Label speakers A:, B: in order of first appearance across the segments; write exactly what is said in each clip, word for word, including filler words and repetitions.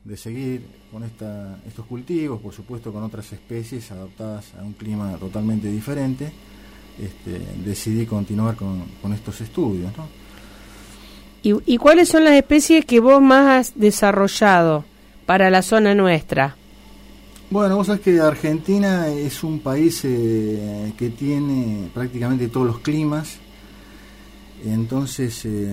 A: de seguir con esta, estos cultivos, por supuesto con otras especies adaptadas a un clima totalmente diferente, este, decidí continuar con, con estos estudios, ¿no?
B: ¿Y, ¿Y cuáles son las especies que vos más has desarrollado para la zona nuestra?
A: Bueno, vos sabés que Argentina es un país eh, que tiene prácticamente todos los climas, entonces eh,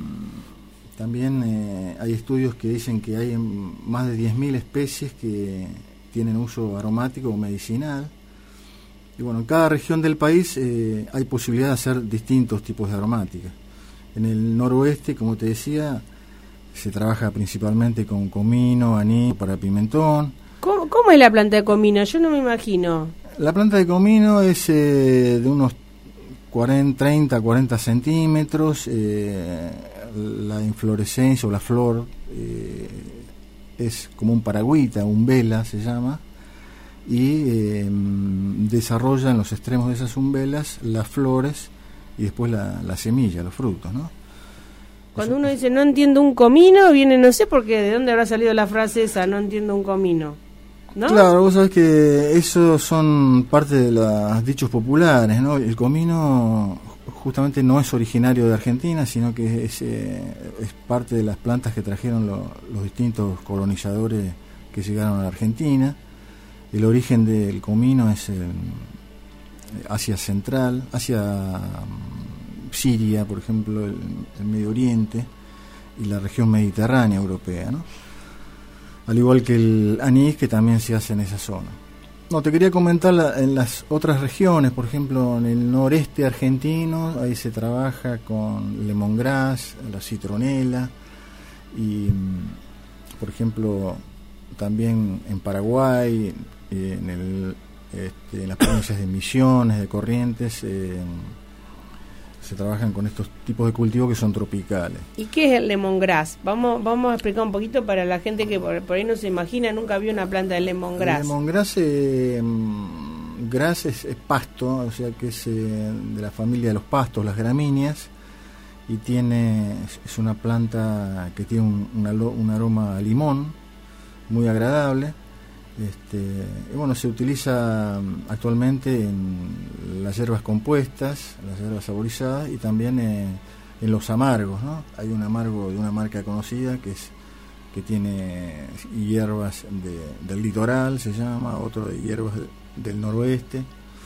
A: también eh, hay estudios que dicen que hay más de diez mil especies que tienen uso aromático o medicinal. Y bueno, en cada región del país eh, hay posibilidad de hacer distintos tipos de aromáticas. En el noroeste, como te decía, se trabaja principalmente con comino, anís, para pimentón.
B: ¿Cómo, ¿Cómo es la planta de comino? Yo no me imagino.
A: La planta de comino es eh, de unos cuarenta, treinta, cuarenta centímetros. Eh, la inflorescencia o la flor eh, es como un paragüita, un vela se llama, y eh, desarrolla en los extremos de esas umbelas las flores y después la, la semilla, los frutos, ¿no?
B: Cuando uno dice no entiendo un comino, viene, no sé por qué, de dónde habrá salido la frase esa, no entiendo un comino, ¿no?
A: Claro, vos sabés que eso son parte de los dichos populares, ¿no? El comino justamente no es originario de Argentina, sino que es, eh, es parte de las plantas que trajeron lo, los distintos colonizadores que llegaron a la Argentina. El origen del comino es el Asia Central, Asia, Siria, por ejemplo, el, el Medio Oriente y la región mediterránea europea, ¿no? Al igual que el anís, que también se hace en esa zona. No, te quería comentar la, en las otras regiones, por ejemplo, en el noreste argentino, ahí se trabaja con lemongrass, la citronela, y, por ejemplo, también en Paraguay, en, el, este, en las provincias de Misiones, de Corrientes, eh, se trabajan con estos tipos de cultivos que son tropicales.
B: ¿Y qué es el lemongrass? Vamos vamos a explicar un poquito para la gente que por, por ahí no se imagina, nunca vio una planta de lemongrass.
A: El lemongrass eh, grass es, es pasto, o sea que es eh, de la familia de los pastos, las gramíneas, y tiene es una planta que tiene un, un, un aroma a limón muy agradable. Este, y bueno, se utiliza actualmente en las hierbas compuestas, las hierbas saborizadas, y también eh, en los amargos, ¿no? Hay un amargo de una marca conocida que es que tiene hierbas de, del litoral, se llama, otro de hierbas de, del noroeste.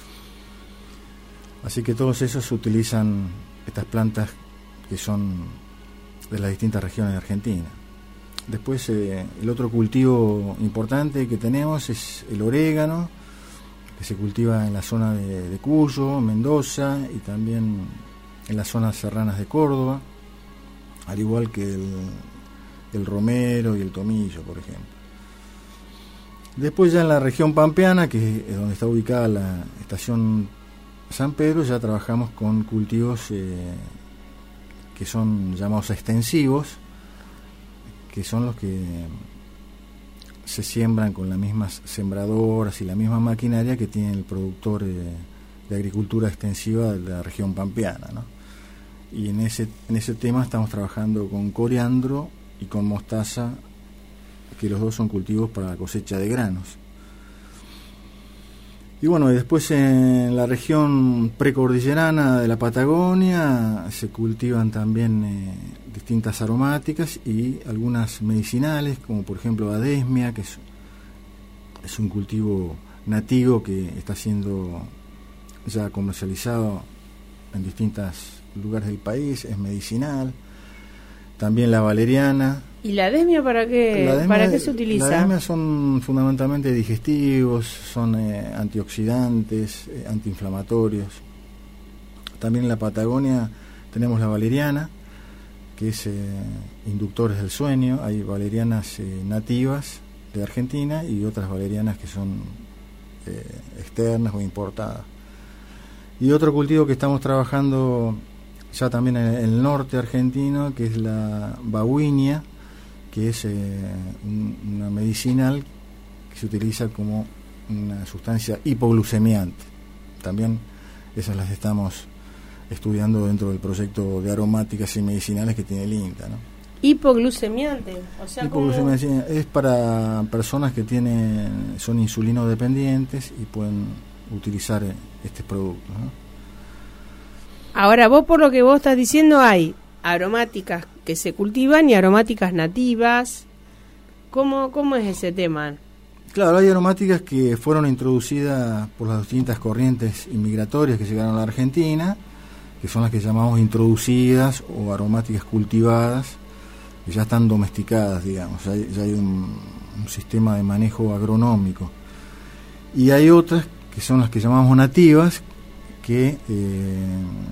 A: Así que todos esos utilizan estas plantas que son de las distintas regiones de Argentina. Después eh, el otro cultivo importante que tenemos es el orégano, que se cultiva en la zona de, de Cuyo, Mendoza, y también en las zonas serranas de Córdoba, al igual que el, el romero y el tomillo, por ejemplo. Después ya en la región pampeana, que es donde está ubicada la estación San Pedro, ya trabajamos con cultivos eh, que son llamados extensivos, que son los que se siembran con las mismas sembradoras y la misma maquinaria que tiene el productor eh, de agricultura extensiva de la región pampeana, ¿no? Y en ese en ese tema estamos trabajando con coriandro y con mostaza, que los dos son cultivos para la cosecha de granos. Y bueno, y después en la región precordillerana de la Patagonia se cultivan también eh, distintas aromáticas y algunas medicinales, como por ejemplo adesmia, que es, es un cultivo nativo que está siendo ya comercializado en distintos lugares del país, es medicinal. También la valeriana.
B: ¿Y la adesmia para qué,
A: adesmia,
B: para qué se utiliza?
A: La adesmia son fundamentalmente digestivos, son eh, antioxidantes, eh, antiinflamatorios. También en la Patagonia tenemos la valeriana, que es eh, inductores del sueño. Hay valerianas eh, nativas de Argentina y otras valerianas que son eh, externas o importadas. Y otro cultivo que estamos trabajando ya también en el norte argentino, que es la bahuinia, que es eh, un, una medicinal que se utiliza como una sustancia hipoglucemiante. También esas las estamos estudiando dentro del proyecto de aromáticas y medicinales que tiene el INTA, ¿no?
B: Hipoglucemiante, o sea,
A: hipoglucemia como... es para personas que tienen son insulinodependientes y pueden utilizar este producto, ¿no?
B: Ahora, vos por lo que vos estás diciendo, hay aromáticas que se cultivan y aromáticas nativas. ¿Cómo, cómo es ese tema?
A: Claro, hay aromáticas que fueron introducidas por las distintas corrientes inmigratorias que llegaron a la Argentina, que son las que llamamos introducidas o aromáticas cultivadas, que ya están domesticadas, digamos, ya hay, ya hay un, un sistema de manejo agronómico. Y hay otras que son las que llamamos nativas, que eh,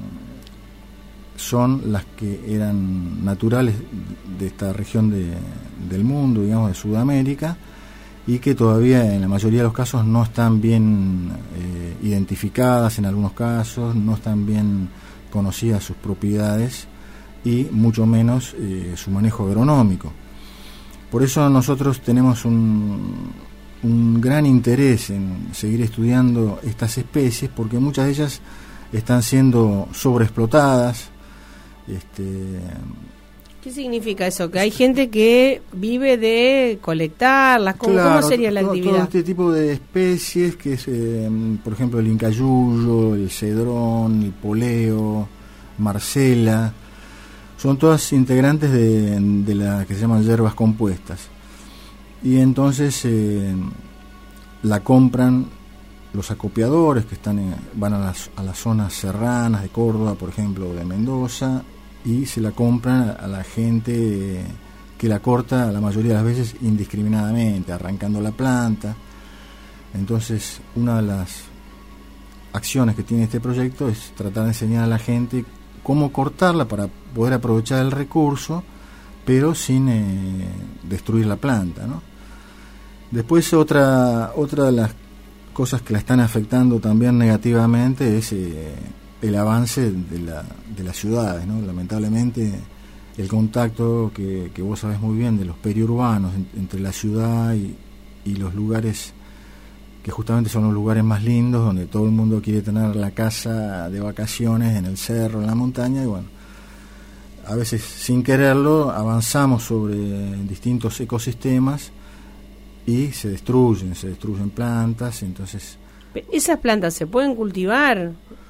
A: son las que eran naturales de esta región de, del mundo, digamos, de Sudamérica, y que todavía en la mayoría de los casos no están bien eh, identificadas, en algunos casos no están bien conocidas sus propiedades y mucho menos eh, su manejo agronómico. Por eso nosotros tenemos un, un gran interés en seguir estudiando estas especies, porque muchas de ellas están siendo sobreexplotadas. Este,
B: ¿Qué significa eso? Que hay gente que vive de colectarlas. ¿Cómo,
A: claro,
B: ¿cómo sería la
A: todo,
B: actividad?
A: Todo este tipo de especies, que es, eh, por ejemplo, el incayuyo, el cedrón, el poleo, marcela, son todas integrantes de, de las que se llaman hierbas compuestas. Y entonces eh, la compran los acopiadores que están en, van a las, a las zonas serranas de Córdoba, por ejemplo, o de Mendoza, y se la compran a la gente que la corta la mayoría de las veces indiscriminadamente, arrancando la planta. Entonces, una de las acciones que tiene este proyecto es tratar de enseñar a la gente cómo cortarla para poder aprovechar el recurso, pero sin eh, destruir la planta, ¿no? Después, otra otra de las cosas que la están afectando también negativamente es eh, el avance de, la, de las ciudades, ¿no? Lamentablemente, el contacto que, que vos sabés muy bien de los periurbanos en, entre la ciudad y, y los lugares que justamente son los lugares más lindos, donde todo el mundo quiere tener la casa de vacaciones en el cerro, en la montaña, y bueno, a veces sin quererlo avanzamos sobre distintos ecosistemas y se destruyen, se destruyen plantas. Entonces,
B: ¿esas plantas se pueden cultivar?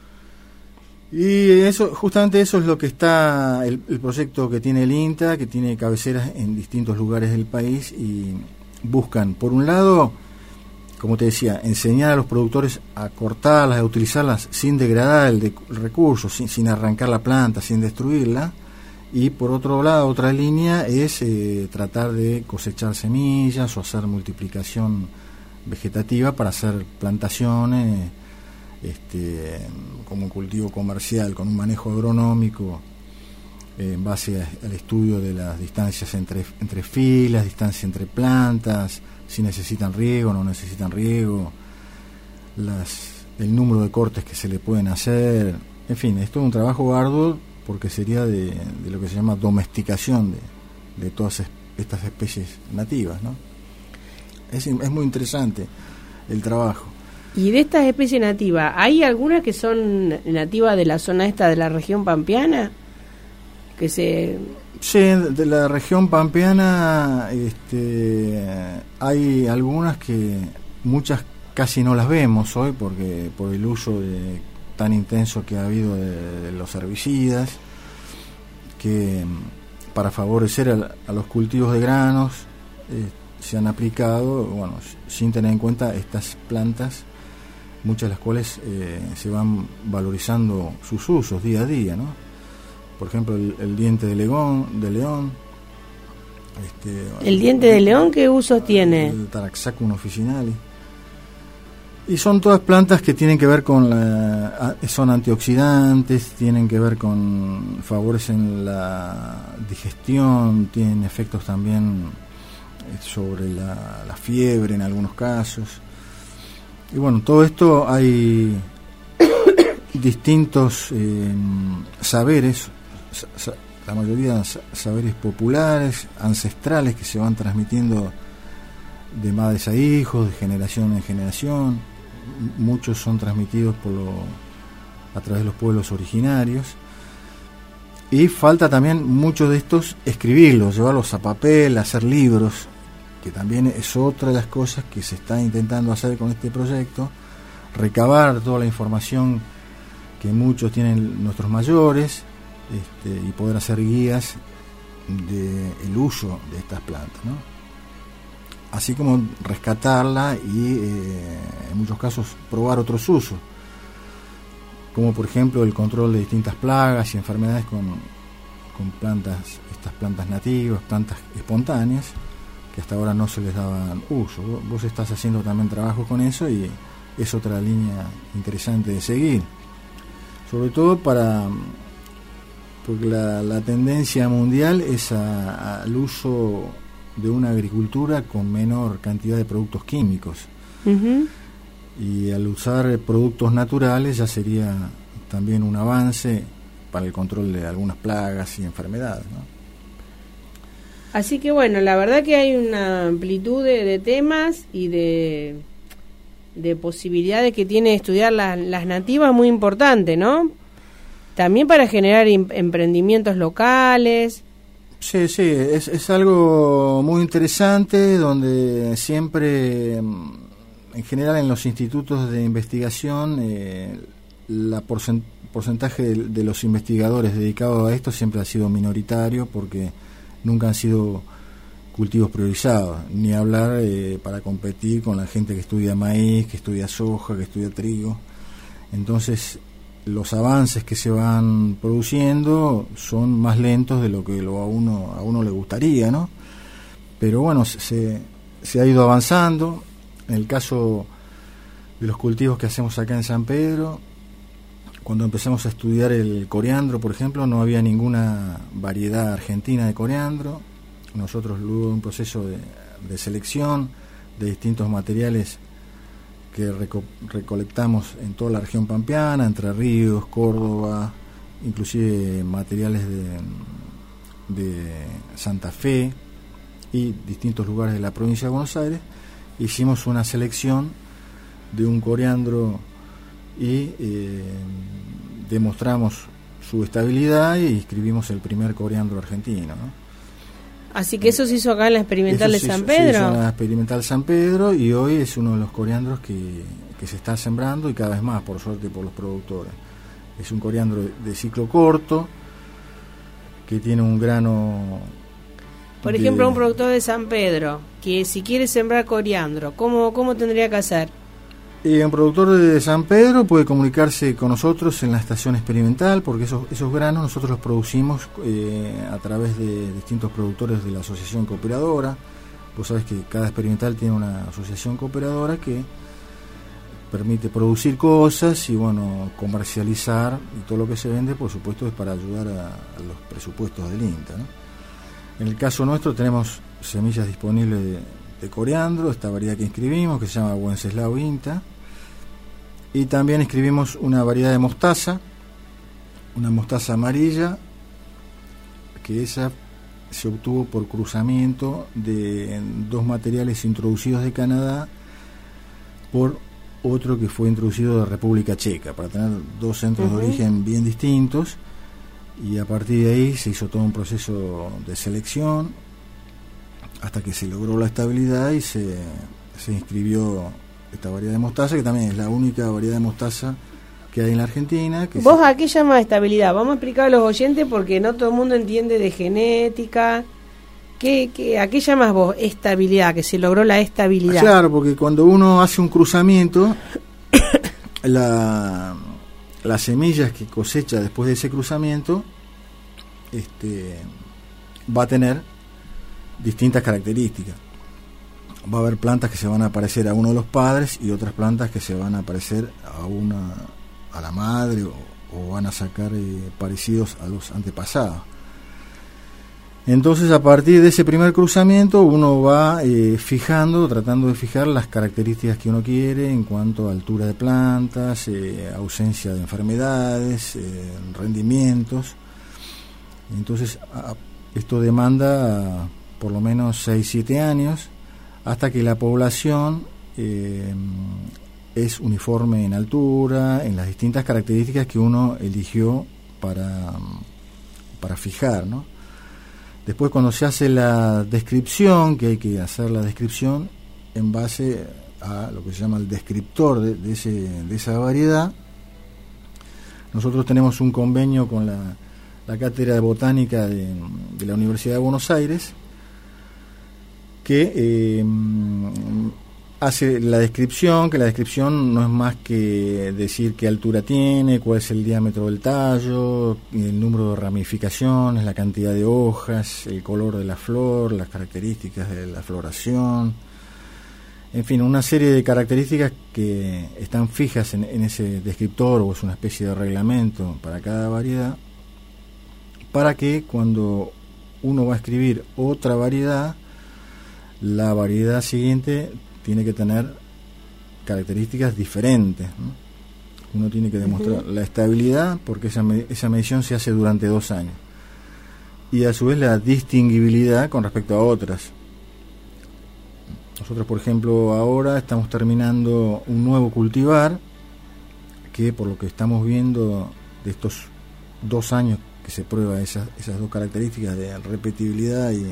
A: Y eso, justamente eso es lo que está, el, el proyecto que tiene el INTA, que tiene cabeceras en distintos lugares del país, y buscan, por un lado, como te decía, enseñar a los productores a cortarlas, a utilizarlas sin degradar el, de, el recurso, sin, sin arrancar la planta, sin destruirla. Y por otro lado, otra línea es eh, tratar de cosechar semillas o hacer multiplicación vegetativa para hacer plantaciones este, como un cultivo comercial, con un manejo agronómico eh, en base a, al estudio de las distancias entre, entre filas, distancia entre plantas, si necesitan riego, no necesitan riego, las, el número de cortes que se le pueden hacer. En fin, es todo un trabajo arduo, porque sería de, de lo que se llama domesticación de, de todas es, estas especies nativas, ¿no? Es, es muy interesante el trabajo.
B: Y de estas especies nativas, ¿hay algunas que son nativas de la zona esta de la región pampeana? Que se...
A: Sí, de la región pampeana este, hay algunas que muchas casi no las vemos hoy, porque por el uso de tan intenso que ha habido de, de los herbicidas, que para favorecer a, a los cultivos de granos eh, se han aplicado, bueno, sin tener en cuenta estas plantas, muchas de las cuales eh, se van valorizando sus usos día a día, ¿no? Por ejemplo, el, el diente de león, de león. Este,
B: ¿El diente de león qué usos tiene?
A: El Taraxacum officinalis. Y son todas plantas que tienen que ver con la, son antioxidantes, tienen que ver con, favorecen la digestión, tienen efectos también sobre la, la fiebre en algunos casos. Y bueno, todo esto hay distintos eh, saberes, la mayoría saberes populares, ancestrales, que se van transmitiendo de madres a hijos, de generación en generación. Muchos son transmitidos por lo, a través de los pueblos originarios. Y falta también muchos de estos escribirlos, llevarlos a papel, hacer libros, que también es otra de las cosas que se está intentando hacer con este proyecto, recabar toda la información que muchos tienen nuestros mayores, este, y poder hacer guías del uso de estas plantas, ¿no? Así como rescatarla y eh, en muchos casos probar otros usos, como por ejemplo el control de distintas plagas y enfermedades con, con plantas, estas plantas nativas, plantas espontáneas, que hasta ahora no se les daban uso. Vos, vos estás haciendo también trabajo con eso y es otra línea interesante de seguir, sobre todo para porque la, la tendencia mundial es a, a, al uso de una agricultura con menor cantidad de productos químicos. Uh-huh. Y al usar productos naturales ya sería también un avance para el control de algunas plagas y enfermedades, ¿no?
B: Así que bueno, la verdad que hay una amplitud de, de temas y de, de posibilidades que tiene estudiar la, las nativas muy importante, ¿no? También para generar im- emprendimientos locales.
A: Sí, sí, es, es algo muy interesante donde siempre, en general en los institutos de investigación, eh, la porcent- porcentaje de, de los investigadores dedicados a esto siempre ha sido minoritario porque nunca han sido cultivos priorizados, ni hablar eh, para competir con la gente que estudia maíz, que estudia soja, que estudia trigo. Entonces los avances que se van produciendo son más lentos de lo que lo a uno a uno le gustaría, ¿no? Pero bueno, se, se ha ido avanzando. En el caso de los cultivos que hacemos acá en San Pedro, cuando empezamos a estudiar el coriandro, por ejemplo, no había ninguna variedad argentina de coriandro. Nosotros, luego de un proceso de, de selección de distintos materiales que reco- recolectamos en toda la región pampeana, Entre Ríos, Córdoba, inclusive materiales de, de Santa Fe y distintos lugares de la provincia de Buenos Aires, hicimos una selección de un coriandro y eh, demostramos su estabilidad y escribimos el primer coriandro argentino, ¿no?
B: Así que eso se hizo acá en la experimental
A: eso
B: de San
A: hizo,
B: Pedro.
A: Se hizo en la experimental San Pedro y hoy es uno de los coriandros que, que se está sembrando y cada vez más, por suerte, por los productores. Es un coriandro de, de ciclo corto que tiene un grano.
B: Por
A: de,
B: ejemplo, un productor de San Pedro que si quiere sembrar coriandro, ¿cómo, cómo tendría que hacer?
A: Y un productor de San Pedro puede comunicarse con nosotros en la estación experimental, porque esos, esos granos nosotros los producimos eh, a través de distintos productores de la asociación cooperadora. Vos sabés que cada experimental tiene una asociación cooperadora que permite producir cosas y bueno, comercializar, y todo lo que se vende, por supuesto, es para ayudar a, a los presupuestos del INTA, ¿no? En el caso nuestro tenemos semillas disponibles de, de coriandro, esta variedad que inscribimos, que se llama Wenceslao INTA. Y también escribimos una variedad de mostaza, una mostaza amarilla, que esa se obtuvo por cruzamiento de dos materiales introducidos de Canadá por otro que fue introducido de República Checa, para tener dos centros uh-huh. de origen bien distintos, y a partir de ahí se hizo todo un proceso de selección hasta que se logró la estabilidad y se, se inscribió esta variedad de mostaza, que también es la única variedad de mostaza que hay en la Argentina. Que
B: ¿Vos
A: se...
B: a qué llamas estabilidad? Vamos a explicar a los oyentes porque no todo el mundo entiende de genética. ¿Qué, qué, ¿A qué llamas vos estabilidad? Que se logró la estabilidad.
A: Claro, porque cuando uno hace un cruzamiento, la, las semillas que cosecha después de ese cruzamiento este, va a tener distintas características. Va a haber plantas que se van a parecer a uno de los padres y otras plantas que se van a parecer a una a la madre o, o van a sacar eh, parecidos a los antepasados. Entonces, a partir de ese primer cruzamiento, uno va eh, fijando, tratando de fijar las características que uno quiere en cuanto a altura de plantas, eh, ausencia de enfermedades, eh, rendimientos. Entonces, a, esto demanda a, por lo menos seis siete años, hasta que la población eh, es uniforme en altura, en las distintas características que uno eligió para, para fijar, ¿no? Después, cuando se hace la descripción, que hay que hacer la descripción en base a lo que se llama el descriptor de, de, ese, de esa variedad, nosotros tenemos un convenio con la, la Cátedra de Botánica de, de la Universidad de Buenos Aires, que eh, hace la descripción, que la descripción no es más que decir qué altura tiene, cuál es el diámetro del tallo, el número de ramificaciones, la cantidad de hojas, el color de la flor, las características de la floración, en fin, una serie de características que están fijas en, en ese descriptor, o es una especie de reglamento para cada variedad, para que cuando uno va a escribir otra variedad, la variedad siguiente tiene que tener características diferentes, ¿no? Uno tiene que demostrar uh-huh. la estabilidad, porque esa, me- esa medición se hace durante dos años, y a su vez la distinguibilidad con respecto a otras. Nosotros, por ejemplo, ahora estamos terminando un nuevo cultivar, que por lo que estamos viendo de estos dos años que se prueba esas, esas dos características de repetibilidad y,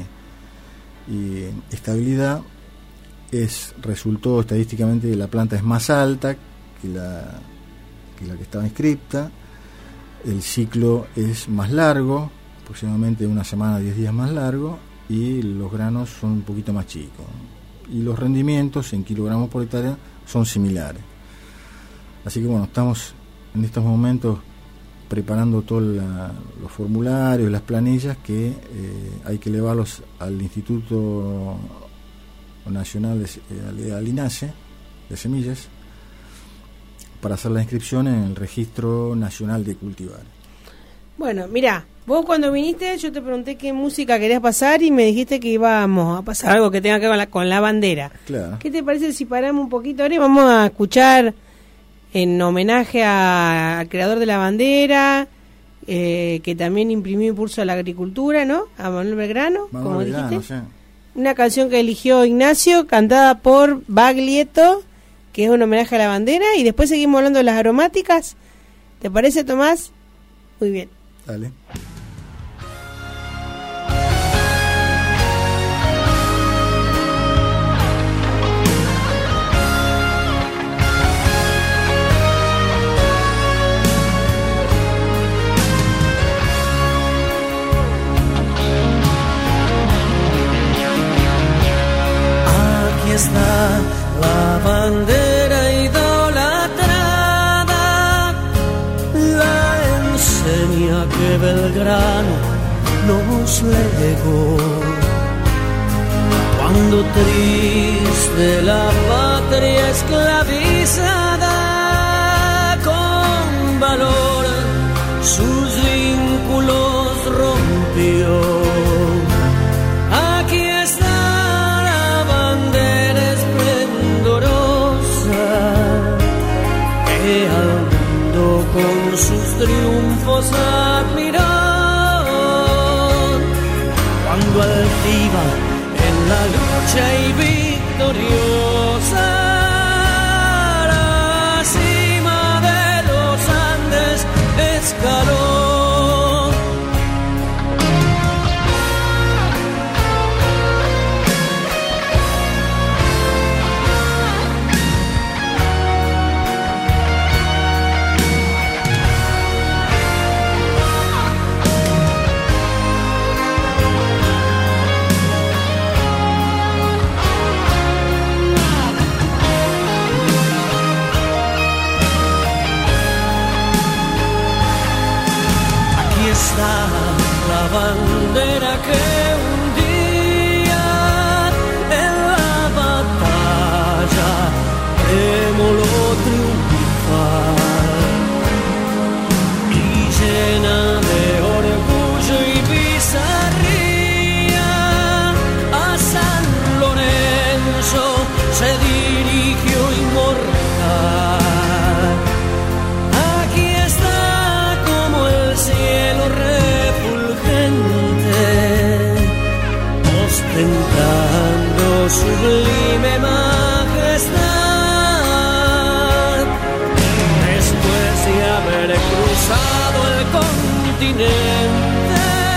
A: y estabilidad, es resultó estadísticamente que la planta es más alta que la, que la que estaba inscripta, el ciclo es más largo, aproximadamente una semana, diez días más largo, y los granos son un poquito más chicos, y los rendimientos en kilogramos por hectárea son similares. Así que bueno, estamos en estos momentos preparando todos los formularios, las planillas, que eh, hay que elevarlos al Instituto Nacional de, eh, al INASE de Semillas, para hacer la inscripción en el Registro Nacional de Cultivares.
B: Bueno, mira, vos cuando viniste yo te pregunté qué música querías pasar y me dijiste que íbamos a pasar algo que tenga que ver con la, con la bandera.
A: Claro.
B: ¿Qué te parece si paramos un poquito ahora y vamos a escuchar, en homenaje a, al creador de la bandera, eh, que también imprimió impulso a la agricultura, ¿no? A Manuel Belgrano,
A: Manuel
B: como
A: Belgrano,
B: dijiste.
A: sí.
B: Una canción que eligió Ignacio, cantada por Baglietto, que es un homenaje a la bandera, y después seguimos hablando de las aromáticas. ¿Te parece, Tomás? Muy bien.
A: Dale.
C: Aquí está la bandera idolatrada, la enseña que Belgrano nos legó. Cuando triste la patria esclavizada, con valor sus vínculos rompió. Aquí está la bandera esplendorosa que al mundo con sus triunfos admiró. Cuando altiva en la lucha y victoriosa, la cima de los Andes escaló. La bandera que un día en la batalla remoló triunfal, y llena de orgullo y bizarría a San Lorenzo se dirigió inmortal. Aquí está como el cielo ostentando sublime majestad, después de haber cruzado el continente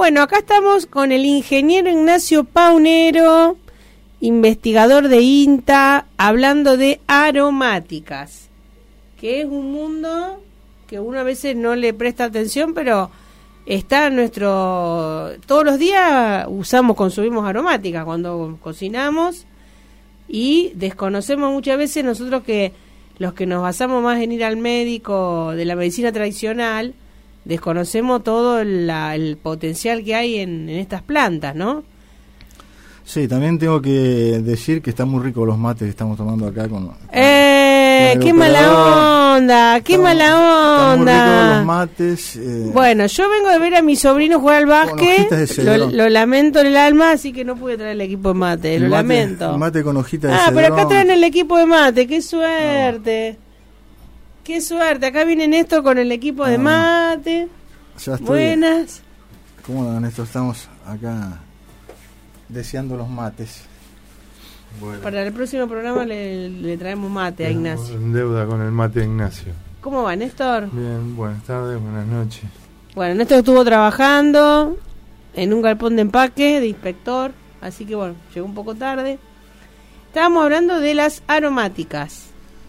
B: Bueno, acá estamos con el ingeniero Ignacio Paunero, investigador de INTA, hablando de aromáticas, que es un mundo que uno a veces no le presta atención, pero está en nuestro... Todos los días usamos, consumimos aromáticas cuando cocinamos, y desconocemos muchas veces nosotros que los que nos basamos más en ir al médico de la medicina tradicional, desconocemos todo la, el potencial que hay en, en estas plantas, ¿no?
A: Sí, también tengo que decir que están muy ricos los mates que estamos tomando acá con... con
B: ¡Eh!
A: con
B: ¡Qué mala onda! ¡Qué
A: estamos,
B: mala onda!
A: Están muy ricos los mates. Eh,
B: bueno, yo vengo de ver a mi sobrino jugar al básquet, lo, lo lamento en el alma, así que no pude traer el equipo de mate,
A: el
B: lo
A: mate,
B: lamento.
A: El mate con hojitas de
B: Ah,
A: cedrón.
B: pero acá traen el equipo de mate, qué suerte. No. Qué suerte, acá viene Néstor con el equipo de mate.
A: Ya estoy.
B: Buenas.
A: ¿Cómo no, Néstor? Estamos acá deseando los mates.
D: Bueno.
B: Para el próximo programa le, le traemos mate a Ignacio.
D: En deuda con el mate a Ignacio.
B: ¿Cómo va, Néstor?
D: Bien, buenas tardes, buenas noches.
B: Bueno, Néstor estuvo trabajando en un galpón de empaque de inspector, así que bueno, llegó un poco tarde. Estábamos hablando de las aromáticas.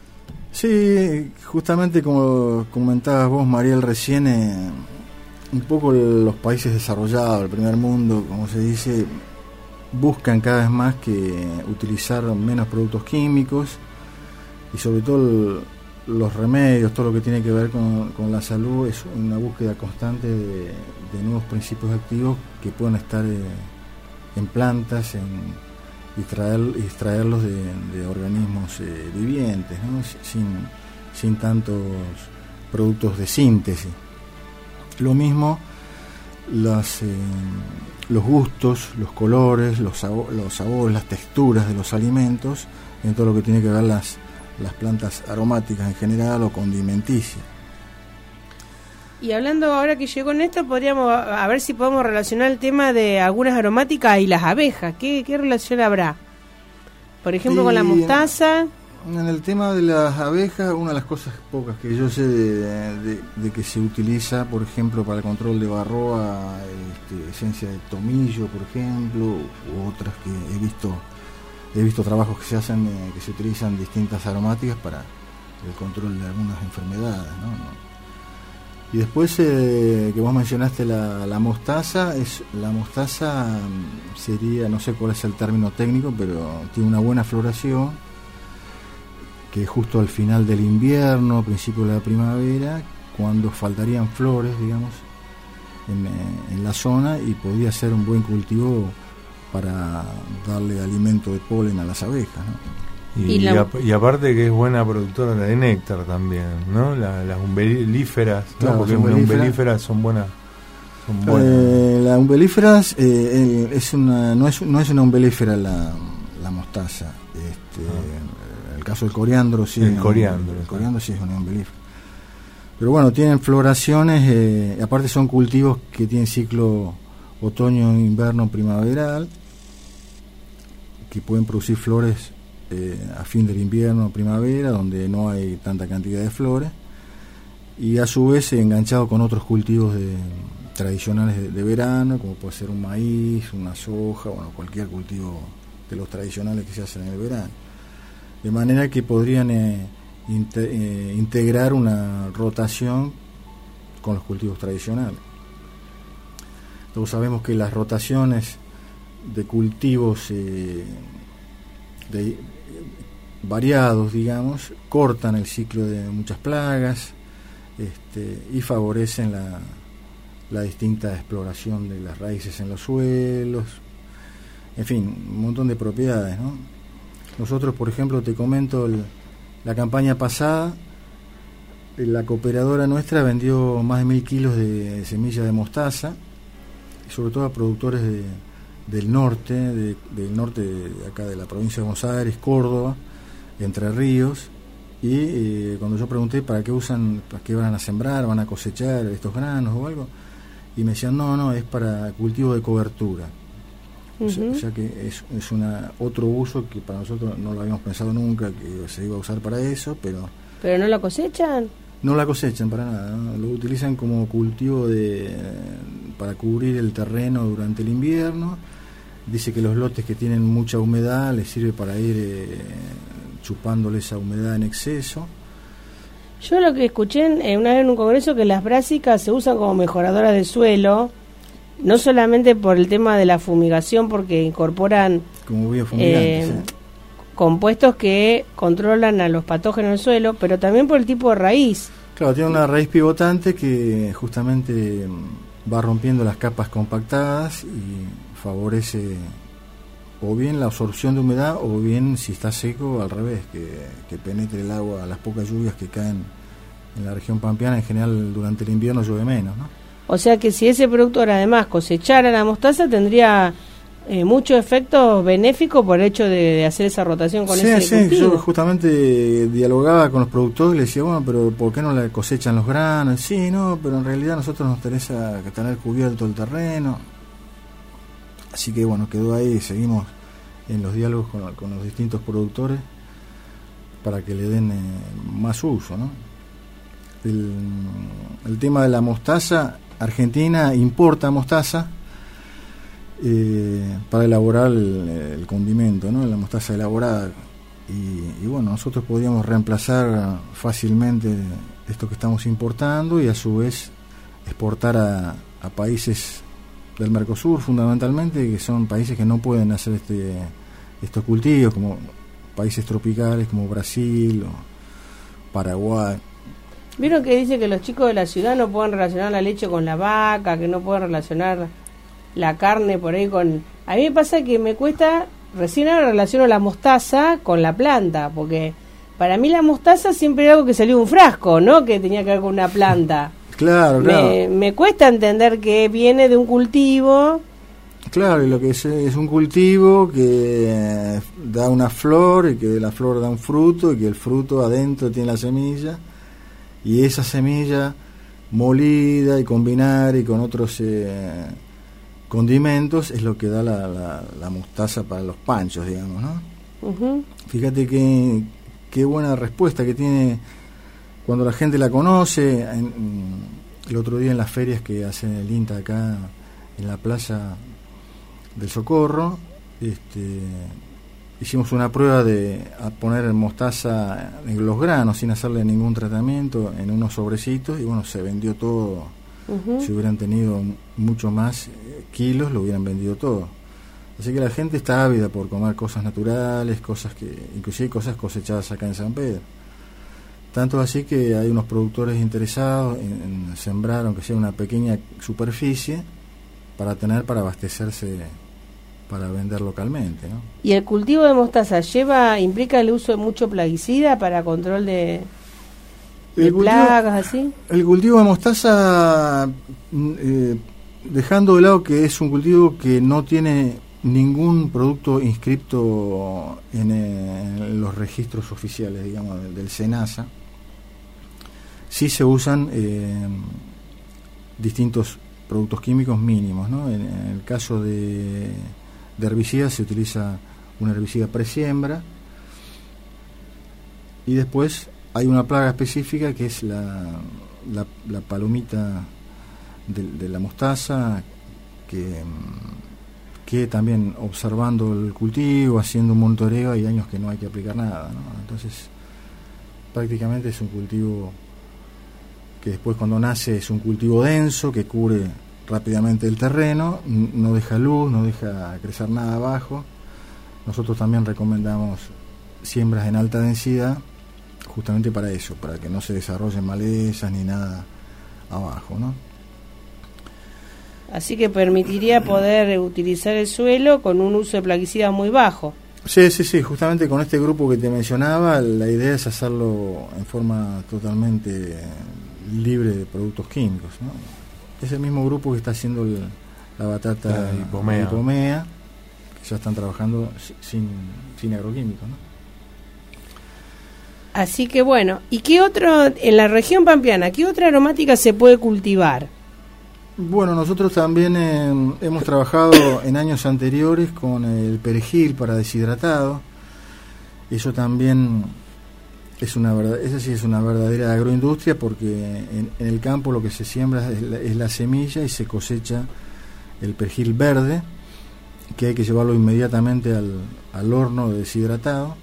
A: Sí, justamente como comentabas vos, Mariel, recién, eh, un poco los países desarrollados, el primer mundo, como se dice, buscan cada vez más que utilizar menos productos químicos y sobre todo el, los remedios, todo lo que tiene que ver con, con la salud, es una búsqueda constante de, de nuevos principios activos que pueden estar eh, en plantas, en y traer, extraerlos de, de organismos eh, vivientes, ¿no? sin, sin tantos productos de síntesis. Lo mismo las, eh, los gustos, los colores, los, sabo, los sabores, las texturas de los alimentos, en todo lo que tiene que ver las, las plantas aromáticas en general o condimenticias.
B: Y hablando ahora que llegó Néstor, podríamos a ver si podemos relacionar el tema de algunas aromáticas y las abejas. ¿Qué, qué relación habrá? Por ejemplo, y con la mostaza.
A: En el tema de las abejas, una de las cosas pocas que yo sé de, de, de que se utiliza, por ejemplo, para el control de varroa, este, esencia de tomillo, por ejemplo, u otras que he visto, he visto trabajos que se hacen, eh, que se utilizan distintas aromáticas para el control de algunas enfermedades, ¿no? Y después eh, que vos mencionaste la, la mostaza, es la mostaza sería, no sé cuál es el término técnico, pero tiene una buena floración, que justo al final del invierno, principio de la primavera, cuando faltarían flores, digamos, en, en la zona, y podría ser un buen cultivo para darle alimento de polen a las abejas, ¿no?
D: Y, y, la... y, a, y aparte que es buena productora de néctar también, ¿no? La, las umbelíferas, ¿no?
A: Claro,
D: Porque las umbelíferas son buenas. Son buenas.
A: Eh, las umbelíferas eh, el, es una, no es no es una umbelífera la, la mostaza. Este, ah. El caso del coriandro sí.
D: El coriandro.
A: El coriandro sí es una umbelífera. Pero bueno, tienen floraciones, eh, aparte son cultivos que tienen ciclo otoño, invierno, primaveral, que pueden producir flores Eh, a fin del invierno o primavera, donde no hay tanta cantidad de flores, y a su vez eh, enganchado con otros cultivos de, tradicionales de, de verano, como puede ser un maíz, una soja, bueno, cualquier cultivo de los tradicionales que se hacen en el verano, de manera que podrían eh, inte, eh, integrar una rotación con los cultivos tradicionales. Todos sabemos que las rotaciones de cultivos eh, de variados, digamos, cortan el ciclo de muchas plagas, este, y favorecen la, la distinta exploración de las raíces en los suelos, en fin, un montón de propiedades, ¿no? Nosotros, por ejemplo, te comento, el, la campaña pasada, la cooperadora nuestra vendió más de mil kilos de semillas de mostaza, sobre todo a productores de, del norte, de, del norte de acá de la provincia de Buenos Aires, Córdoba, Entre Ríos, y eh, cuando yo pregunté para qué usan, para qué van a sembrar, van a cosechar estos granos o algo, y me decían no, no, es para cultivo de cobertura. Uh-huh. O sea, o sea que es, es una otro uso que para nosotros no lo habíamos pensado nunca que se iba a usar para eso, pero...
B: ¿Pero no la cosechan?
A: No la cosechan para nada, ¿no? Lo utilizan como cultivo de para cubrir el terreno durante el invierno. Dice que los lotes que tienen mucha humedad les sirve para ir eh, chupándole esa humedad en exceso.
B: Yo lo que escuché en, una vez en un congreso, que las brásicas se usan como mejoradoras de suelo, no solamente por el tema de la fumigación, porque incorporan
A: como biofumigantes,
B: eh,
A: sí.
B: compuestos que controlan a los patógenos del suelo, pero también por el tipo de raíz.
A: Claro, tiene una raíz pivotante que justamente va rompiendo las capas compactadas y favorece o bien la absorción de humedad o bien, si está seco, al revés, que, que penetre el agua. Las pocas lluvias que caen en la región pampeana, en general durante el invierno llueve menos, ¿no?
B: O sea que si ese productor además cosechara la mostaza, tendría eh, mucho efecto benéfico por el hecho de, de hacer esa rotación con
A: sí,
B: ese
A: sí,
B: cultivo.
A: yo justamente dialogaba con los productores y les decía, bueno, pero ¿por qué no la cosechan los granos? Sí, no, pero en realidad a nosotros nos interesa tener cubierto el terreno. Así que bueno, quedó ahí, seguimos en los diálogos con, con los distintos productores para que le den eh, más uso, ¿no? El, el tema de la mostaza, Argentina importa mostaza eh, para elaborar el, el condimento, ¿no? La mostaza elaborada. Y, y bueno, nosotros podríamos reemplazar fácilmente esto que estamos importando y a su vez exportar a, a países del Mercosur fundamentalmente, que son países que no pueden hacer este estos cultivos, como países tropicales como Brasil o Paraguay.
B: ¿Vieron que dice que los chicos de la ciudad no pueden relacionar la leche con la vaca, que no pueden relacionar la carne por ahí con... A mí me pasa que me cuesta, recién ahora relaciono la mostaza con la planta, porque para mí la mostaza siempre era algo que salió de un frasco, ¿no? Que tenía que ver con una planta.
A: Claro, claro.
B: Me, me cuesta entender que viene de un cultivo.
A: Claro, y lo que es es un cultivo que da una flor y que de la flor da un fruto y que el fruto adentro tiene la semilla y esa semilla molida y combinar y con otros eh, condimentos es lo que da la, la, la mostaza para los panchos, digamos, ¿no?
B: Uh-huh.
A: Fíjate que qué buena respuesta que tiene cuando la gente la conoce. En, el otro día en las ferias que hacen el INTA acá en la Plaza del Socorro, este, hicimos una prueba de a poner mostaza en los granos sin hacerle ningún tratamiento en unos sobrecitos y bueno, se vendió todo. Uh-huh. Si hubieran tenido mucho más eh, kilos, lo hubieran vendido todo. Así que la gente está ávida por comer cosas naturales, cosas que inclusive cosas cosechadas acá en San Pedro. Tanto así que hay unos productores interesados en, en sembrar, aunque sea una pequeña superficie, para tener para abastecerse, para vender localmente, ¿no?
B: ¿Y el cultivo de mostaza lleva implica el uso de mucho plaguicida para control de, de
A: el
B: plagas,
A: cultivo,
B: así?
A: El cultivo de mostaza, eh, dejando de lado que es un cultivo que no tiene ningún producto inscripto en, en los registros oficiales, digamos, del, del SENASA, sí se usan eh, distintos productos químicos mínimos, ¿no? En, en el caso de, de herbicidas se utiliza un herbicida presiembra y después hay una plaga específica que es la, la, la palomita de, de la mostaza que, que también observando el cultivo, haciendo un monitoreo, hay años que no hay que aplicar nada, ¿no? Entonces prácticamente es un cultivo que después cuando nace es un cultivo denso que cubre rápidamente el terreno, no deja luz, no deja crecer nada abajo. Nosotros también recomendamos siembras en alta densidad justamente para eso, para que no se desarrollen malezas ni nada abajo, ¿no?
B: Así que permitiría poder utilizar el suelo con un uso de plaguicida muy bajo.
A: Sí, sí, sí, justamente con este grupo que te mencionaba, la idea es hacerlo en forma totalmente libre de productos químicos, ¿no? Es el mismo grupo que está haciendo el, la batata
D: la hipomea.
A: hipomea, que ya están trabajando sin, sin agroquímicos, ¿no?
B: Así que bueno, ¿y qué otro, en la región pampeana, qué otra aromática se puede cultivar?
A: Bueno, nosotros también eh, hemos trabajado en años anteriores con el perejil para deshidratado. Eso también es una verdad, esa sí es una verdadera agroindustria, porque en, en el campo lo que se siembra es la, es la semilla y se cosecha el perejil verde, que hay que llevarlo inmediatamente al, al horno deshidratado,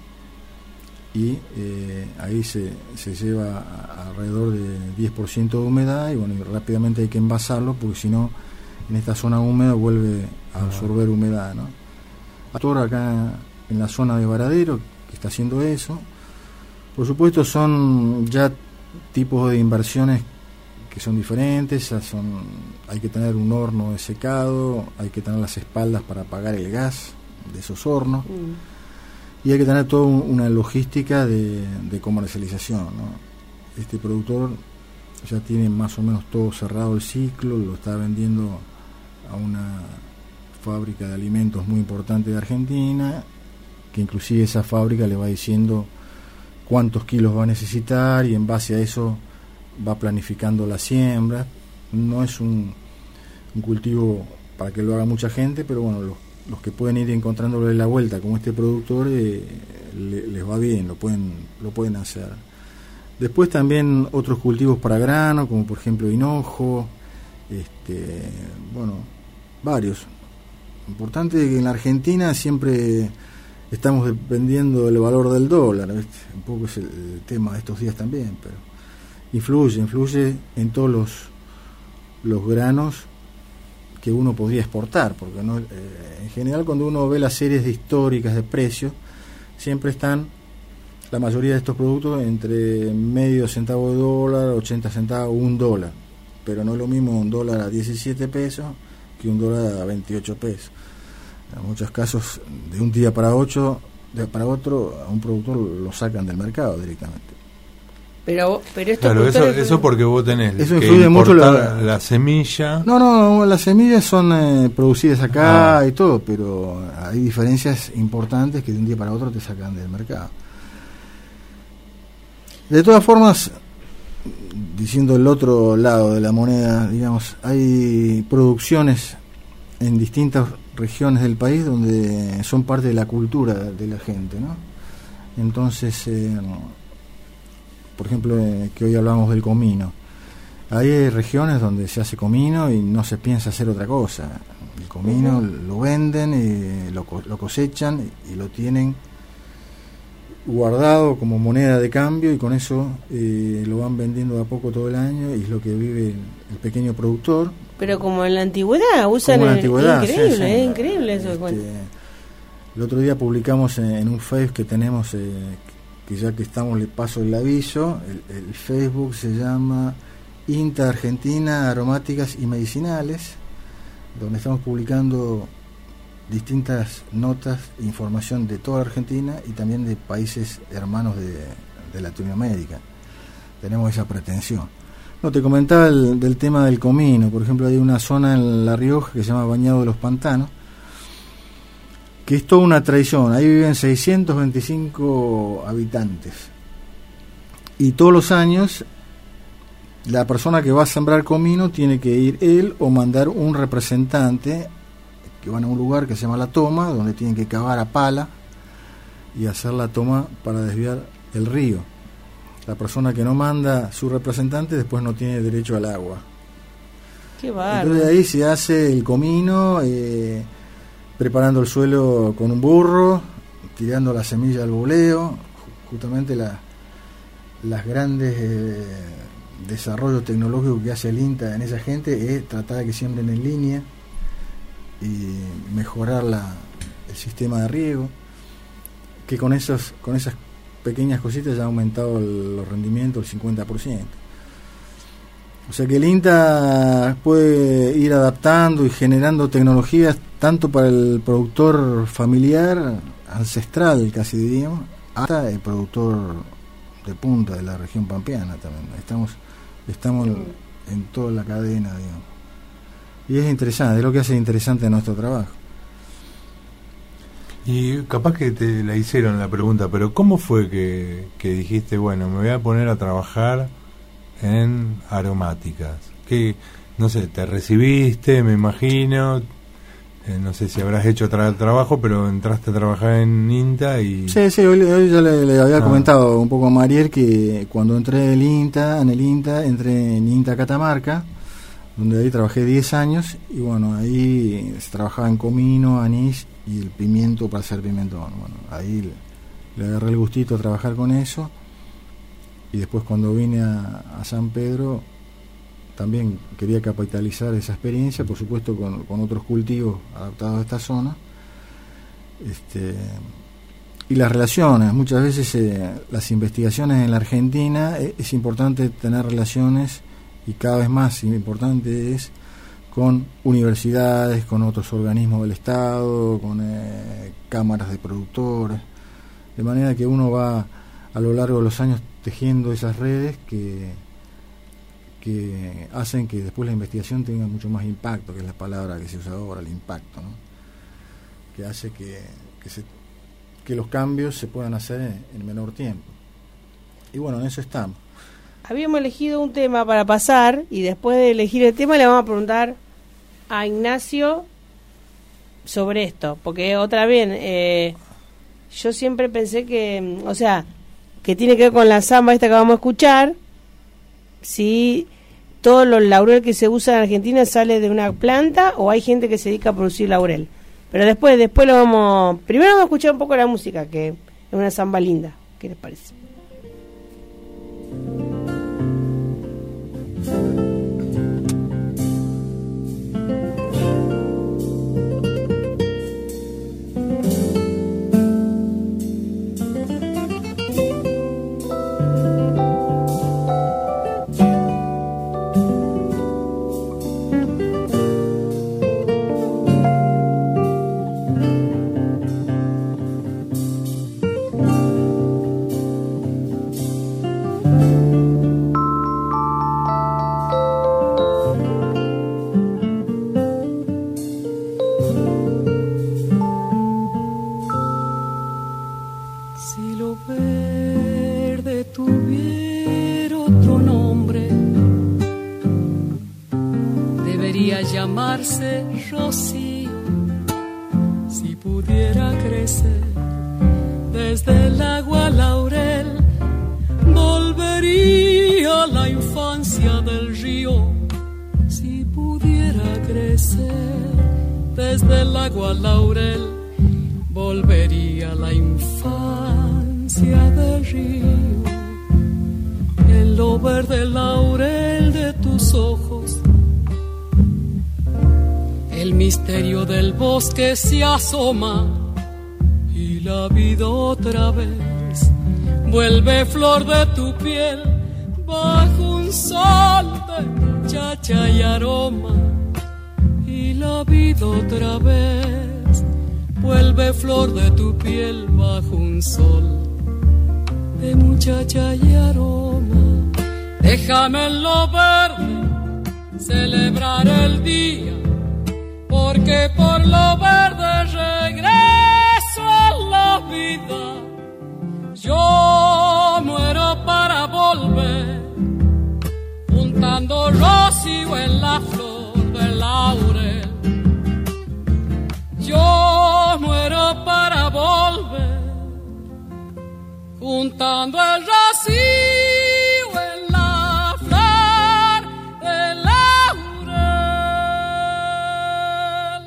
A: y eh, ahí se, se lleva a, a alrededor de diez por ciento de humedad, y bueno, y rápidamente hay que envasarlo, porque si no, en esta zona húmeda vuelve a absorber humedad, ¿no? Actor acá en la zona de Varadero, que está haciendo eso. Por supuesto, son ya tipos de inversiones que son diferentes, ya son, hay que tener un horno de secado, hay que tener las espaldas para pagar el gas de esos hornos, mm. y hay que tener toda una logística de, de comercialización, ¿no? Este productor ya tiene más o menos todo cerrado el ciclo, lo está vendiendo a una fábrica de alimentos muy importante de Argentina, que inclusive esa fábrica le va diciendo cuántos kilos va a necesitar, y en base a eso va planificando la siembra. No es un, un cultivo para que lo haga mucha gente, pero bueno, los, los que pueden ir encontrándole la vuelta como este productor, eh, le, les va bien, lo pueden, lo pueden hacer. Después también otros cultivos para grano, como por ejemplo hinojo, este, bueno, varios. Importante que en la Argentina siempre estamos dependiendo del valor del dólar, ¿viste? Un poco es el, el tema de estos días también, pero influye, influye en todos los, los granos que uno podría exportar, porque no, eh, en general cuando uno ve las series de históricas de precios, siempre están la mayoría de estos productos entre medio centavo de dólar, ochenta centavos, un dólar, pero no es lo mismo un dólar a diecisiete pesos que un dólar a veintiocho pesos. En muchos casos, de un día para ocho, de para otro, a un productor lo sacan del mercado directamente.
B: Pero, pero esto
D: claro, eso, eso porque vos tenés
A: eso
D: que
A: influye mucho
D: la,
A: la,
D: la semilla.
A: No, no, las semillas son eh, producidas acá ah. y todo, pero hay diferencias importantes que de un día para otro te sacan del mercado. De todas formas, diciendo el otro lado de la moneda, digamos, hay producciones en distintas regiones del país donde son parte de la cultura de la gente, ¿no? Entonces, eh, por ejemplo, eh, que hoy hablamos del comino. Hay regiones donde se hace comino y no se piensa hacer otra cosa. El comino uh-huh. lo venden, y lo, lo cosechan y lo tienen guardado como moneda de cambio, y con eso eh, lo van vendiendo de a poco todo el año, y es lo que vive el, el pequeño productor.
B: Pero como en la antigüedad, usan
A: como en la
B: el,
A: antigüedad,
B: increíble,
A: sí, sí.
B: es increíble eso.
A: Este, el otro día publicamos en, en un Facebook que tenemos, eh, que ya que estamos le paso el aviso, el, el Facebook se llama INTA Argentina Aromáticas y Medicinales, donde estamos publicando distintas notas e información de toda Argentina y también de países hermanos de, de Latinoamérica. Tenemos esa pretensión. No, te comentaba el, del tema del comino. Por ejemplo, hay una zona en La Rioja que se llama Bañado de los Pantanos, que es toda una tradición. Ahí viven seiscientos veinticinco habitantes, y todos los años la persona que va a sembrar comino tiene que ir él o mandar un representante, que van a un lugar que se llama La Toma, donde tienen que cavar a pala y hacer la toma para desviar el río. La persona que no manda su representante después no tiene derecho al agua.
B: Qué bárbaro.
A: Entonces ahí se hace el comino, eh, preparando el suelo con un burro, tirando la semilla al boleo. Justamente la, las grandes eh, desarrollos tecnológicos que hace el INTA en esa gente es tratar de que siembren en línea y mejorar la, el sistema de riego, que con esos con esas pequeñas cositas ya ha aumentado el, los rendimientos el cincuenta por ciento. O sea que el INTA puede ir adaptando y generando tecnologías tanto para el productor familiar, ancestral casi diríamos, hasta el productor de punta de la región pampeana también. Estamos estamos en toda la cadena, digamos. Y es interesante, es lo que hace interesante nuestro trabajo.
D: Y capaz que te la hicieron la pregunta, pero ¿cómo fue que, que dijiste, bueno, me voy a poner a trabajar en aromáticas? Que, no sé, te recibiste, me imagino, Eh, no sé si habrás hecho tra- trabajo, pero entraste a trabajar en INTA y...
A: Sí, sí, hoy, hoy ya le, le había
D: Ah.
A: comentado un poco a Mariel que cuando entré en el INTA, en el INTA, entré en INTA Catamarca, donde ahí trabajé diez años, y bueno, ahí se trabajaba en comino, anís y el pimiento para hacer pimentón. Bueno, ahí le, le agarré el gustito a trabajar con eso, y después cuando vine a, a San Pedro, también quería capitalizar esa experiencia, por supuesto con, con otros cultivos adaptados a esta zona. Este, y las relaciones, muchas veces eh, las investigaciones en la Argentina, eh, es importante tener relaciones, y cada vez más importante es con universidades, con otros organismos del Estado, con eh, cámaras de productores, de manera que uno va a lo largo de los años tejiendo esas redes que que hacen que después la investigación tenga mucho más impacto, que es la palabra que se usa ahora, el impacto, ¿no? Que hace que, que, se, que los cambios se puedan hacer en, en menor tiempo. Y bueno, en eso estamos.
B: Habíamos elegido un tema para pasar, y después de elegir el tema le vamos a preguntar a Ignacio sobre esto, porque otra vez, eh, yo siempre pensé que, o sea, que tiene que ver con la samba esta que vamos a escuchar. Si todo el laurel que se usa en Argentina sale de una planta o hay gente que se dedica a producir laurel. Pero después después lo vamos... Primero vamos a escuchar un poco la música, que es una samba linda. ¿Qué les parece?
C: Llamarse rocío, si pudiera crecer desde el agua laurel, volvería a la infancia del río. Si pudiera crecer desde el agua laurel, volvería a la infancia del río. En lo verde laurel de tus ojos, el misterio del bosque se asoma, y la vida otra vez vuelve flor de tu piel bajo un sol de muchacha y aroma. Y la vida otra vez vuelve flor de tu piel bajo un sol de muchacha y aroma. Déjame en lo verde celebrar el día, porque por lo verde regreso a la vida. Yo muero para volver, juntando rocío en la flor del laurel. Yo muero para volver, juntando el rocío en la flor del laurel.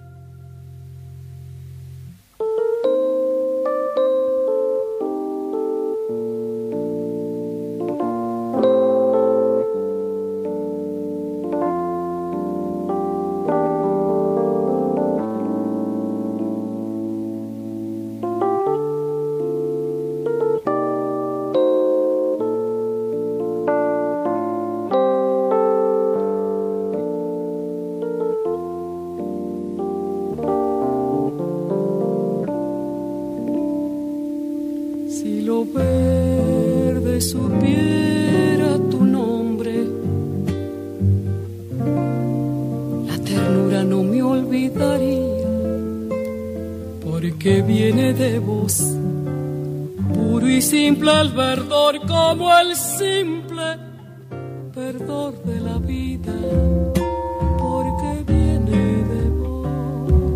C: Si lo verde supiera tu nombre, la ternura no me olvidaría, porque viene de vos, puro y simple el verdor, como el simple verdor de la vida, porque viene de vos.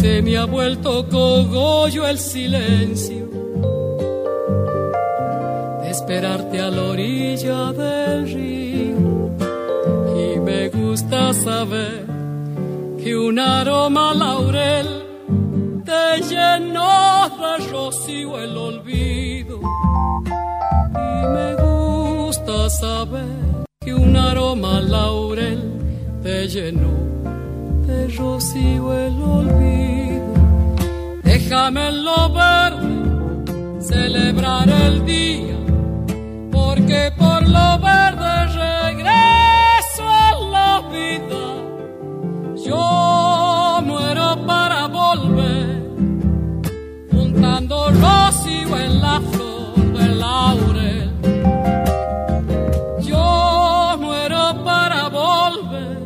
C: Se me ha vuelto cogollo el silencio de esperarte a la orilla del río, y me gusta saber que un aroma laurel te llenó de rocío el olvido, y me gusta saber que un aroma laurel te llenó de rocío el olvido. Déjame en lo verde celebrar el día, porque por lo verde regreso a la vida. Yo muero para volver, juntando rocío en la flor del laurel. Yo muero para volver,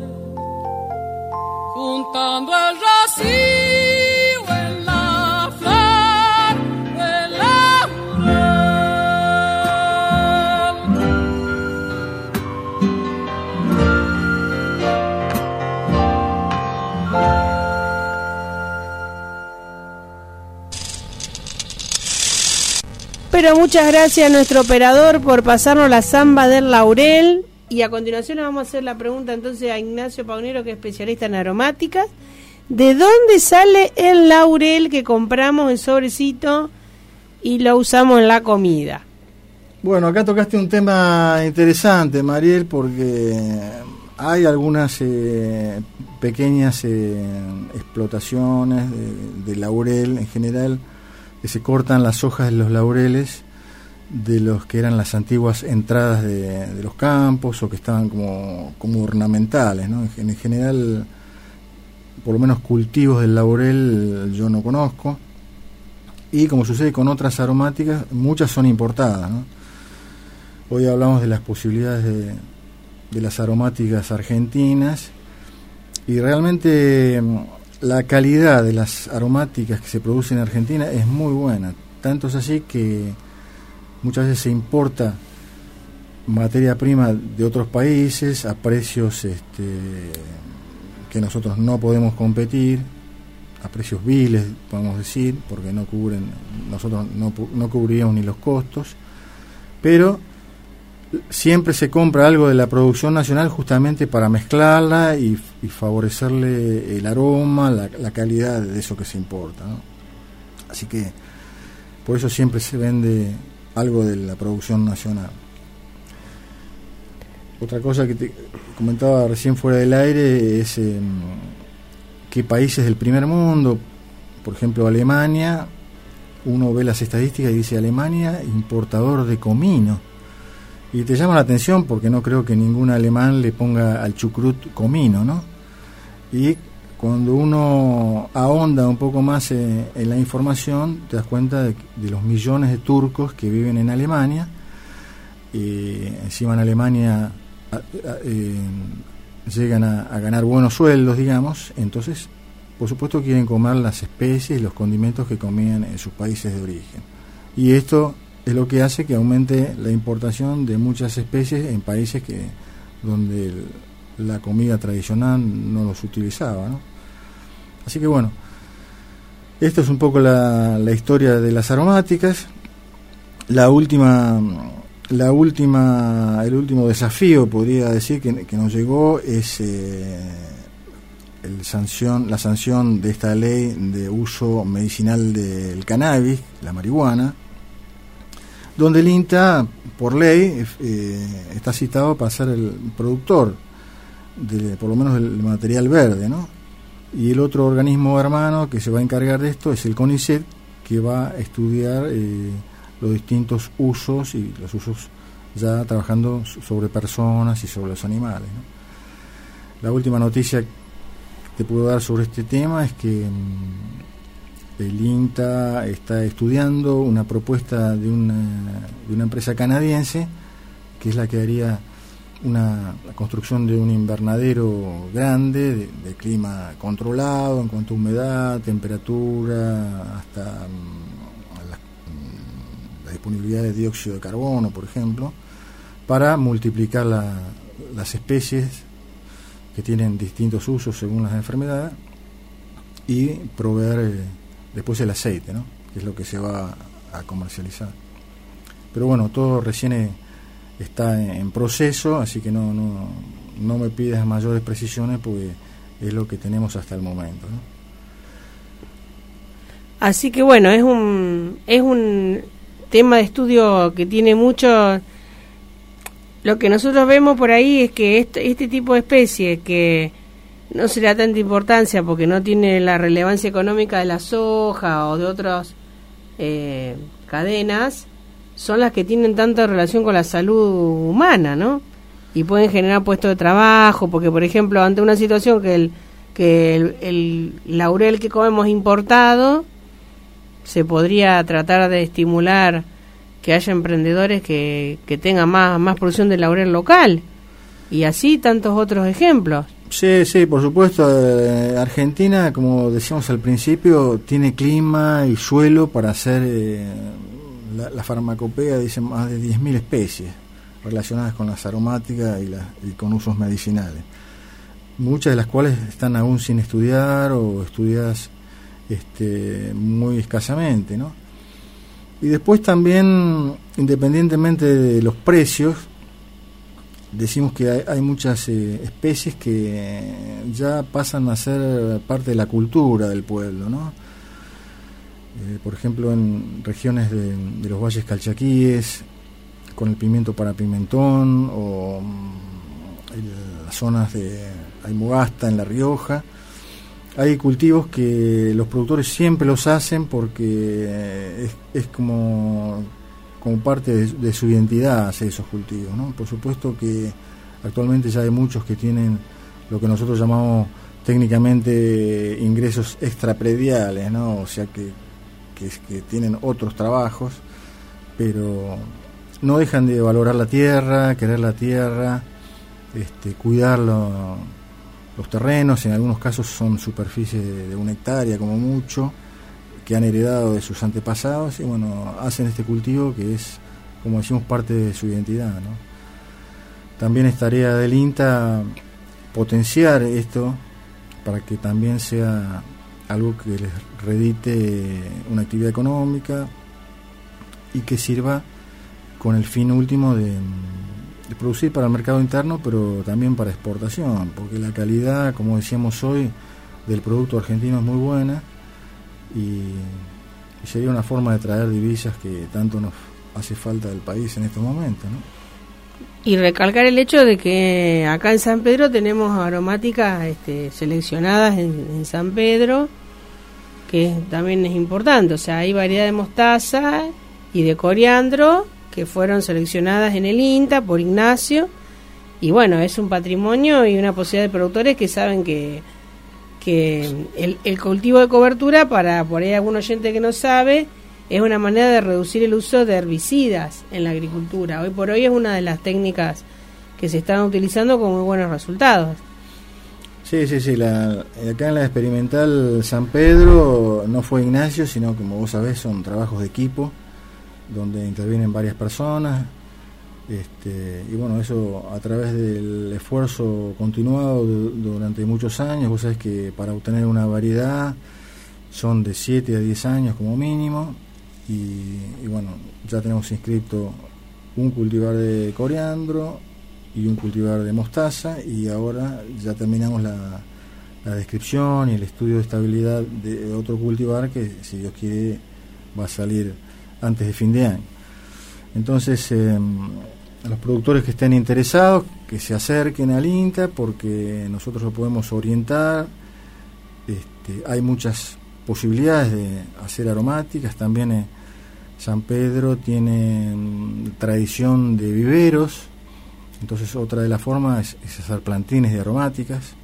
C: juntando el rocío en la flor del laurel.
B: Pero muchas gracias a nuestro operador por pasarnos la zamba del laurel. Y a continuación le vamos a hacer la pregunta entonces a Ignacio Paunero, que es especialista en aromáticas. ¿De dónde sale el laurel que compramos en sobrecito y lo usamos en la comida?
A: Bueno, acá tocaste un tema interesante, Mariel, porque hay algunas eh, pequeñas eh, explotaciones de, de laurel en general, que se cortan las hojas de los laureles de los que eran las antiguas entradas de, de los campos, o que estaban como, como ornamentales, ¿no? En, en general, por lo menos cultivos del laurel yo no conozco, y como sucede con otras aromáticas, muchas son importadas, ¿no? Hoy hablamos de las posibilidades de, de las aromáticas argentinas, y realmente la calidad de las aromáticas que se producen en Argentina es muy buena, tanto es así que muchas veces se importa materia prima de otros países a precios este, que nosotros no podemos competir, a precios viles, podemos decir, porque no cubren, nosotros no, no cubriríamos ni los costos, pero siempre se compra algo de la producción nacional justamente para mezclarla y, y favorecerle el aroma, la, la calidad de eso que se importa, ¿no? Así que por eso siempre se vende algo de la producción nacional. Otra cosa que te comentaba recién fuera del aire es eh, qué países del primer mundo, por ejemplo Alemania, uno ve las estadísticas y dice Alemania importador de comino, y te llama la atención porque no creo que ningún alemán le ponga al chucrut comino, ¿no? Y cuando uno ahonda un poco más eh, en la información, te das cuenta de, de los millones de turcos que viven en Alemania, y encima en Alemania a, a, eh, llegan a, a ganar buenos sueldos, digamos, entonces por supuesto quieren comer las especies y los condimentos que comían en sus países de origen, y esto es lo que hace que aumente la importación de muchas especies en países que donde el, la comida tradicional no los utilizaba, ¿no? Así que bueno, esto es un poco la, la historia de las aromáticas. La última, la última, el último desafío, podría decir, que, que nos llegó es eh, el sanción, la sanción de esta ley de uso medicinal del cannabis, la marihuana, donde el INTA, por ley, eh, está citado para ser el productor de, por lo menos, del material verde, ¿no? Y el otro organismo hermano que se va a encargar de esto es el CONICET, que va a estudiar eh, los distintos usos, y los usos ya trabajando sobre personas y sobre los animales, ¿no? La última noticia que te puedo dar sobre este tema es que mmm, el INTA está estudiando una propuesta de una, de una empresa canadiense, que es la que haría una la construcción de un invernadero grande de, de clima controlado en cuanto a humedad, temperatura, hasta um, la, um, la disponibilidad de dióxido de carbono, por ejemplo, para multiplicar la, las especies que tienen distintos usos según las enfermedades, y proveer eh, después el aceite, ¿no? Que es lo que se va a comercializar. Pero bueno, todo recién eh, está en, en proceso, así que no, no, no me pidas mayores precisiones porque es lo que tenemos hasta el momento, ¿no?
B: Así que bueno, es un es un tema de estudio que tiene mucho. Lo que nosotros vemos por ahí es que este, este tipo de especies que no se le da tanta importancia porque no tiene la relevancia económica de la soja o de otras eh, cadenas, son las que tienen tanta relación con la salud humana, ¿no? Y pueden generar puestos de trabajo, porque por ejemplo, ante una situación que el que el, el laurel que comemos importado, se podría tratar de estimular que haya emprendedores que, que tengan más, más producción de laurel local, y así tantos otros ejemplos.
A: Sí, sí, por supuesto. Eh, Argentina, como decíamos al principio, tiene clima y suelo para hacer eh, la, la farmacopea, dice más de diez mil especies relacionadas con las aromáticas y, la, y con usos medicinales, muchas de las cuales están aún sin estudiar o estudiadas este, muy escasamente, ¿no? Y después también, independientemente de los precios, decimos que hay, hay muchas eh, especies que ya pasan a ser parte de la cultura del pueblo, ¿no? Eh, por ejemplo, en regiones de, de los valles calchaquíes, con el pimiento para pimentón, o en las zonas de Aymogasta, en La Rioja, hay cultivos que los productores siempre los hacen porque es, es como, como parte de, de su identidad hacer esos cultivos, ¿no? Por supuesto que actualmente ya hay muchos que tienen lo que nosotros llamamos técnicamente ingresos extraprediales, ¿no? O sea que, que, que tienen otros trabajos, pero no dejan de valorar la tierra, querer la tierra, este, cuidarlo. Los terrenos, en algunos casos son superficies de, de una hectárea como mucho, que han heredado de sus antepasados, y bueno, hacen este cultivo que es, como decimos, parte de su identidad, ¿no? También es tarea del INTA potenciar esto para que también sea algo que les redite una actividad económica y que sirva con el fin último de de producir para el mercado interno, pero también para exportación, porque la calidad, como decíamos hoy, del producto argentino es muy buena y, y sería una forma de traer divisas que tanto nos hace falta del país en estos momentos, ¿no?
B: Y recalcar el hecho de que acá en San Pedro tenemos aromáticas este, seleccionadas en, en San Pedro, que también es importante. O sea, hay variedad de mostaza y de coriandro que fueron seleccionadas en el INTA por Ignacio, y bueno, es un patrimonio y una posibilidad de productores que saben que que el, el cultivo de cobertura, para por ahí algún oyente que no sabe, es una manera de reducir el uso de herbicidas en la agricultura. Hoy por hoy es una de las técnicas que se están utilizando con muy buenos resultados.
A: Sí, sí, sí, la, acá en la experimental San Pedro no fue Ignacio, sino, como vos sabés, son trabajos de equipo donde intervienen varias personas, este, y bueno, eso a través del esfuerzo continuado de, durante muchos años. Vos sabés que para obtener una variedad son de siete a diez años como mínimo, y, y bueno, ya tenemos inscrito un cultivar de coriandro y un cultivar de mostaza, y ahora ya terminamos la, la descripción y el estudio de estabilidad de otro cultivar que, si Dios quiere, va a salir antes de fin de año. Entonces, eh, a los productores que estén interesados, que se acerquen al INTA, porque nosotros lo podemos orientar. Este, hay muchas posibilidades de hacer aromáticas. También eh, San Pedro tiene mm, tradición de viveros, entonces otra de las formas es, es hacer plantines de aromáticas,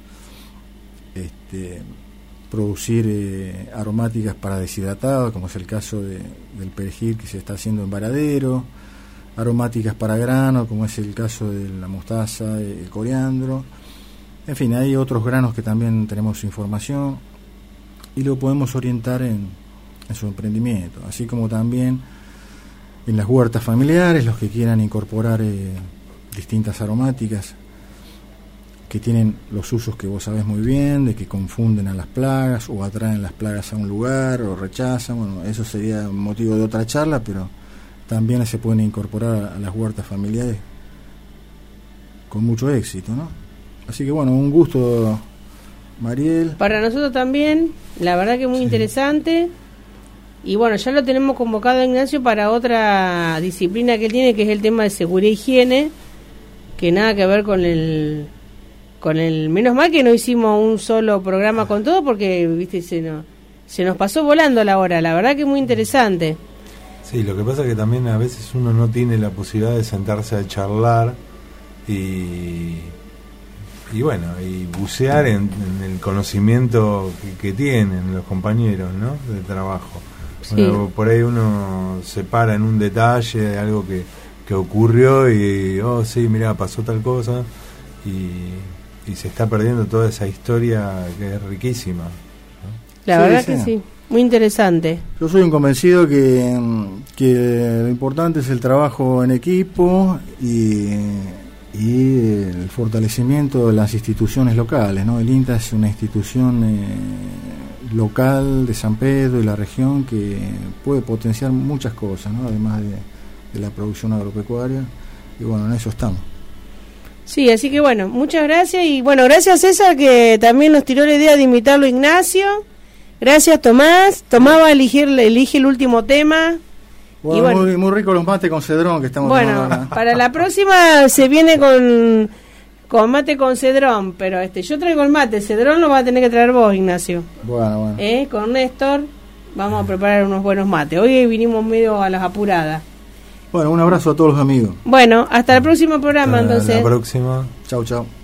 A: este, producir eh, aromáticas para deshidratados, como es el caso de, del perejil que se está haciendo en Varadero, aromáticas para grano, como es el caso de la mostaza, el coriandro. En fin, hay otros granos que también tenemos información y lo podemos orientar en, en su emprendimiento, así como también en las huertas familiares, los que quieran incorporar eh, distintas aromáticas. que tienen los usos que vos sabés muy bien, de que confunden a las plagas o atraen las plagas a un lugar o rechazan. Bueno, eso sería motivo de otra charla, pero también se pueden incorporar a las huertas familiares con mucho éxito, ¿no? Así que bueno, un gusto, Mariel.
B: Para nosotros también, la verdad que muy sí. interesante. Y bueno, ya lo tenemos convocado a Ignacio para otra disciplina que él tiene, que es el tema de seguridad e higiene, que nada que ver con el... con el menos mal que no hicimos un solo programa con todo, porque viste se nos, se nos pasó volando la hora. La verdad que es muy interesante.
D: Sí, lo que pasa es que también a veces uno no tiene la posibilidad de sentarse a charlar y y bueno, y bucear en, en el conocimiento que, que tienen los compañeros, ¿no?, de trabajo. Sí. Bueno, por ahí uno se para en un detalle de algo que, que ocurrió y, oh sí, mirá, pasó tal cosa, y, y se está perdiendo toda esa historia que es riquísima, ¿no?
B: La
A: sí,
B: verdad
A: sí.
B: que sí, muy interesante.
A: Yo soy un convencido que, que lo importante es el trabajo en equipo y, y el fortalecimiento de las instituciones locales, ¿no? El INTA es una institución eh, local de San Pedro y la región que puede potenciar muchas cosas, ¿no?, además de, de la producción agropecuaria, y bueno, en eso estamos.
B: Sí, así que bueno, muchas gracias, y bueno, gracias César, que también nos tiró la idea de invitarlo a Ignacio. Gracias Tomás. Tomás va a elegir, elige el último tema.
A: Bueno,
B: y bueno,
A: muy, muy rico los mates con cedrón que estamos
B: bueno,
A: tomando ahora.
B: Para la próxima se viene con con mate con cedrón, pero este yo traigo el mate, cedrón lo va a tener que traer vos, Ignacio.
A: Bueno, bueno.
B: ¿Eh? Con Néstor vamos a preparar unos buenos mates. Hoy vinimos medio a las apuradas.
A: Bueno, un abrazo a todos los amigos.
B: Bueno, hasta el próximo programa.
D: Hasta
B: entonces.
D: La próxima.
A: Chau, chau.